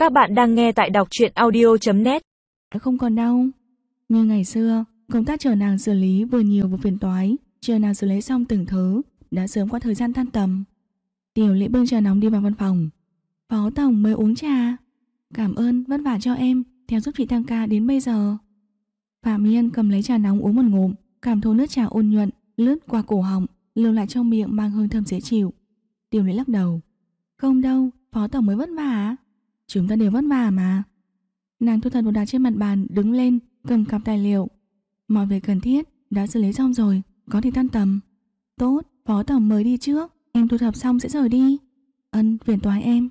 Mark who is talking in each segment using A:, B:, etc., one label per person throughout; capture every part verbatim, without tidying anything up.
A: Các bạn đang nghe tại đọc truyện audio chấm net.
B: Không còn đau. Như ngày xưa, công tác chờ nàng xử lý vừa nhiều vừa phiền toái. Chờ nàng xử lý xong từng thứ, đã sớm qua thời gian tan tầm. Tiểu Lệ bưng trà nóng đi vào văn phòng. Phó tổng mới uống trà. Cảm ơn, vất vả cho em, theo giúp chị tăng ca đến bây giờ. Phạm Yên cầm lấy trà nóng uống một ngụm, cảm thấu nước trà ôn nhuận lướt qua cổ họng, lưu lại trong miệng mang hương thơm dễ chịu. Tiểu Lệ lắc đầu. Không đâu, phó tổng mới vất vả. Chúng ta đều vất vả mà. Nàng thu thật đồ đạc trên mặt bàn, đứng lên, cầm cặp tài liệu. Mọi việc cần thiết đã xử lý xong rồi, có thể tan tầm. Tốt, phó tổng mới đi trước, em thu thập xong sẽ rời đi. Ân, phiền toái em.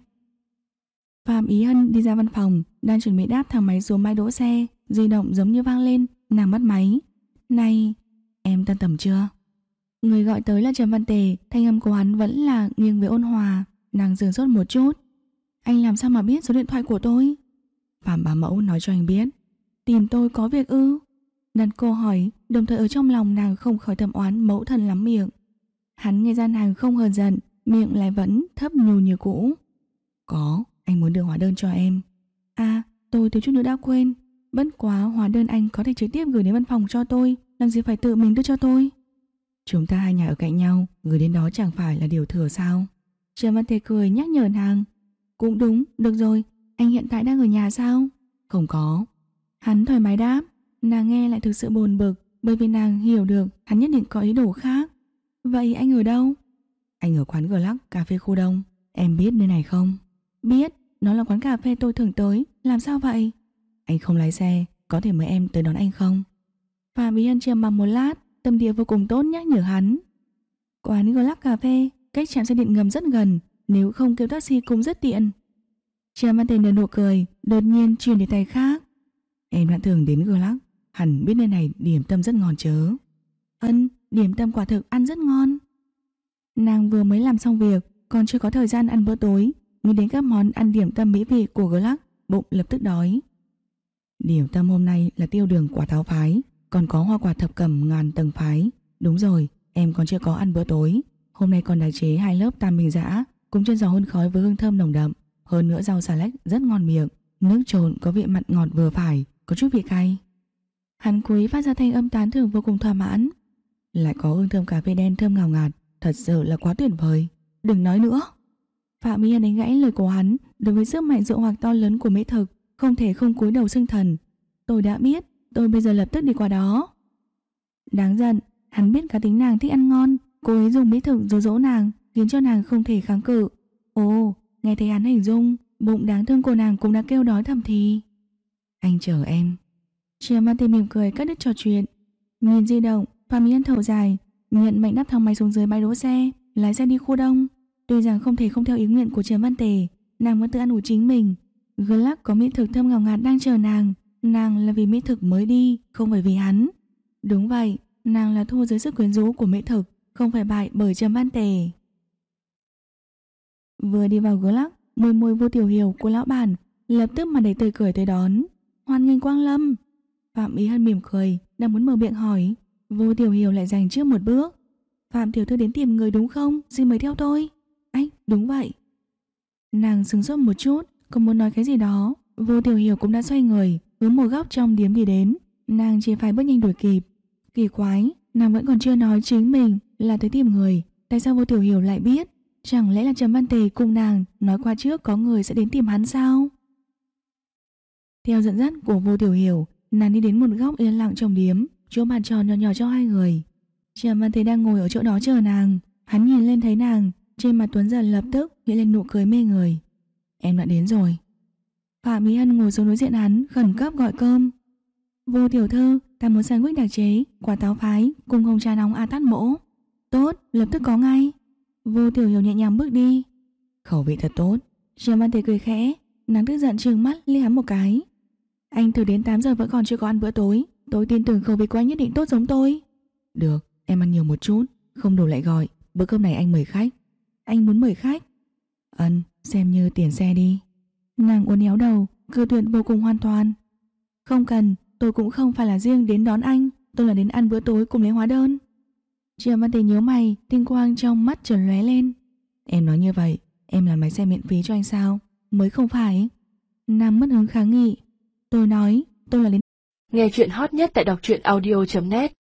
B: Phạm Ý Hân đi ra văn phòng, đang chuẩn bị đáp thang máy xuống bãi đỗ xe, di động giống như vang lên, nàng bắt máy. Này, em tan tầm chưa? Người gọi tới là Trần Văn Tề, thanh âm của hắn vẫn là nghiêng về ôn hòa. Nàng dừng sốt một chút. Anh làm sao mà biết số điện thoại của tôi? Phạm bá mẫu nói cho anh biết. Tìm tôi có việc ư? Đặt câu hỏi, đồng thời ở trong lòng nàng không khỏi thầm oán mẫu thân lắm miệng. Hắn nghe ra nàng không hờn giận, miệng lại vẫn thấp nhù như cũ. Có, anh muốn đưa hóa đơn cho em. À, tôi thiếu chút nữa đã quên. Bất quá hóa đơn anh có thể trực tiếp gửi đến văn phòng cho tôi, làm gì phải tự mình đưa cho tôi. Chúng ta hai nhà ở cạnh nhau, gửi đến đó chẳng phải là điều thừa sao? Trần Văn Tề cười nhắc nhở nàng. Cũng đúng, được rồi, anh hiện tại đang ở nhà sao? Không có. Hắn thoải mái đáp. Nàng nghe lại thực sự bồn bực, bởi vì nàng hiểu được hắn nhất định có ý đồ khác. Vậy anh ở đâu? Anh ở quán Glass cà phê khu đông. Em biết nơi này không? Biết, nó là quán cà phê tôi thường tới. Làm sao vậy? Anh không lái xe, có thể mời em tới đón anh không? Phạm Ý Hân trầm mặc một lát, tâm địa vô cùng tốt nhắc nhở hắn. Quán Glass cà phê cách trạm xe điện ngầm rất gần, nếu không kêu taxi cũng rất tiện. Trần Văn Tề nở nụ cười, đột nhiên chuyển đề tài khác. Em đã thường đến Glass, hẳn biết nơi này điểm tâm rất ngon chớ. Ân, điểm tâm quả thực ăn rất ngon. Nàng vừa mới làm xong việc, còn chưa có thời gian ăn bữa tối, nghĩ đến các món ăn điểm tâm mỹ vị của Glass, bụng lập tức đói. Điểm tâm hôm nay là tiêu đường quả táo phái, còn có hoa quả thập cẩm ngàn tầng phái. Đúng rồi, em còn chưa có ăn bữa tối. Hôm nay còn đặc chế hai lớp tam bình giã, cùng chân giò hun khói với hương thơm nồng đậm. Hơn nữa rau xà lách rất ngon miệng, nước trộn có vị mặn ngọt vừa phải, có chút vị cay. Hắn cúi phát ra thanh âm tán thưởng vô cùng thỏa mãn. Lại có hương thơm cà phê đen thơm ngào ngạt, thật sự là quá tuyệt vời. Đừng nói nữa. Phạm Mỹ Hân đánh gãy lời của hắn. Đối với sức mạnh dụ hoặc to lớn của mỹ thực, không thể không cúi đầu xưng thần. Tôi đã biết, tôi bây giờ lập tức đi qua đó. Đáng giận, hắn biết cá tính nàng thích ăn ngon, cô ấy dùng mỹ thực dỗ dỗ nàng, khiến cho nàng không thể kháng cự. Ồ, nghe thấy hắn hình dung, bụng đáng thương của nàng cũng đã kêu đói thầm thì. Anh chờ em. Trần Văn Tề mỉm cười cắt đứt trò chuyện. Nhìn di động, Phạm Mỹ Hân thở dài, nhận mệnh đáp thang máy xuống dưới bãi đỗ xe, lái xe đi khu đông. Tuy rằng không thể không theo ý nguyện của Trần Văn Tề, nàng vẫn tự ăn ủi chính mình. Glass có mỹ thực thơm ngào ngạt đang chờ nàng, nàng là vì mỹ thực mới đi, không phải vì hắn. Đúng vậy, nàng là thua dưới sức quyến rũ của mỹ thực, không phải bại bởi Trần Văn Tề. Vừa đi vào Glass, môi môi Vô Tiểu Hiểu của lão bản lập tức mà đầy tươi cười tới đón. Hoan nghênh Quang Lâm. Phạm Ý Hân mỉm cười, đang muốn mở miệng hỏi, Vô Tiểu Hiểu lại giành trước một bước. Phạm tiểu thư đến tìm người đúng không? Xin mời theo tôi. Anh, đúng vậy. Nàng sững sốt một chút, còn muốn nói cái gì đó. Vô Tiểu Hiểu cũng đã xoay người, hướng một góc trong điếm đi đến. Nàng chỉ phải bước nhanh đuổi kịp. Kỳ quái, nàng vẫn còn chưa nói chính mình là tới tìm người. Tại sao Vô Tiểu Hiểu lại biết? Chẳng lẽ là Trần Văn Tề cùng nàng nói qua trước có người sẽ đến tìm hắn sao? Theo dẫn dắt của Vô Tiểu Hiểu, nàng đi đến một góc yên lặng trong điếm, chỗ bàn tròn nhỏ nhỏ cho hai người. Trần Văn Tề đang ngồi ở chỗ đó chờ nàng. Hắn nhìn lên thấy nàng, trên mặt tuấn giật lập tức hiện lên nụ cười mê người. Em đã đến rồi. Phạm Mỹ Hân ngồi xuống đối diện hắn, khẩn cấp gọi cơm. Vô tiểu thư, ta muốn sandwich đặc chế, quả táo phái cùng hồng trà nóng a tát mỗ. Tốt, lập tức có ngay. Vô Tiểu Hiểu nhẹ nhàng bước đi. Khẩu vị thật tốt. Trần Văn Tề cười khẽ, nàng tức giận trừng mắt liếc hắn một cái. Anh thử đến tám giờ vẫn còn chưa có ăn bữa tối, tôi tin tưởng khẩu vị của anh nhất định tốt giống tôi. Được, em ăn nhiều một chút, không đủ lại gọi. Bữa cơm này anh mời khách. Anh muốn mời khách? Ân, xem như tiền xe đi. Nàng uốn éo đầu, cự tuyệt vô cùng hoàn toàn. Không cần, tôi cũng không phải là riêng đến đón anh, tôi là đến ăn bữa tối cùng lấy hóa đơn. Trần Văn Tề nhớ mày, tinh quang trong mắt chợt lóe lên. Em nói như vậy, em làm máy xe miễn phí cho anh sao? Mới không phải. Nam mất hứng kháng nghị. Tôi nói, tôi là đến.
C: Nghe chuyện hot nhất tại đọc truyện audio chấm net